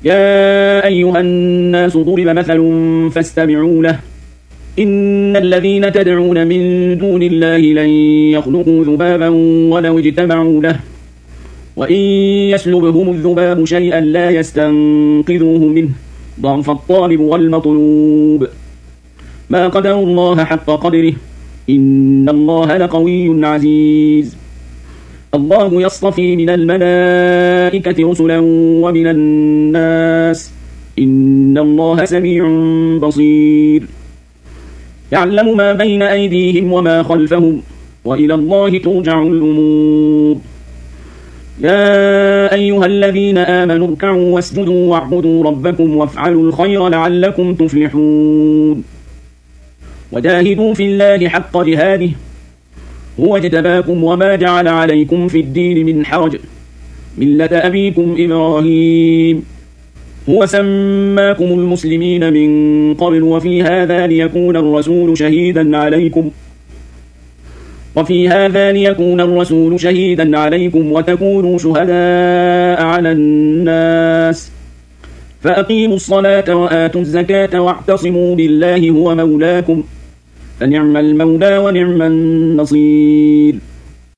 يا أيها الناس ضرب مثل فاستمعوا له إن الذين تدعون من دون الله لن يخلقوا ذبابا ولو اجتمعوا له وإن يسلبهم الذباب شيئا لا يستنقذوه منه ضعف الطالب والمطلوب ما قدروا الله حق قدره إن الله لقوي عزيز الله يصطفي من الملائكة رسلا ومن الناس إن الله سميع بصير يعلم ما بين أيديهم وما خلفهم وإلى الله ترجع الأمور يا أيها الذين آمنوا اركعوا واسجدوا واعبدوا ربكم وافعلوا الخير لعلكم تفلحون وجاهدوا في الله حق جهاده هو اجتباكم وما جعل عليكم في الدين من حرج ملة أبيكم إبراهيم هو سماكم المسلمين من قبل وفي هذا ليكون الرسول شهيدا عليكم وتكونوا شهداء على الناس فأقيموا الصلاة وآتوا الزكاة واعتصموا بالله هو مولاكم فنعم المولى ونعم النصير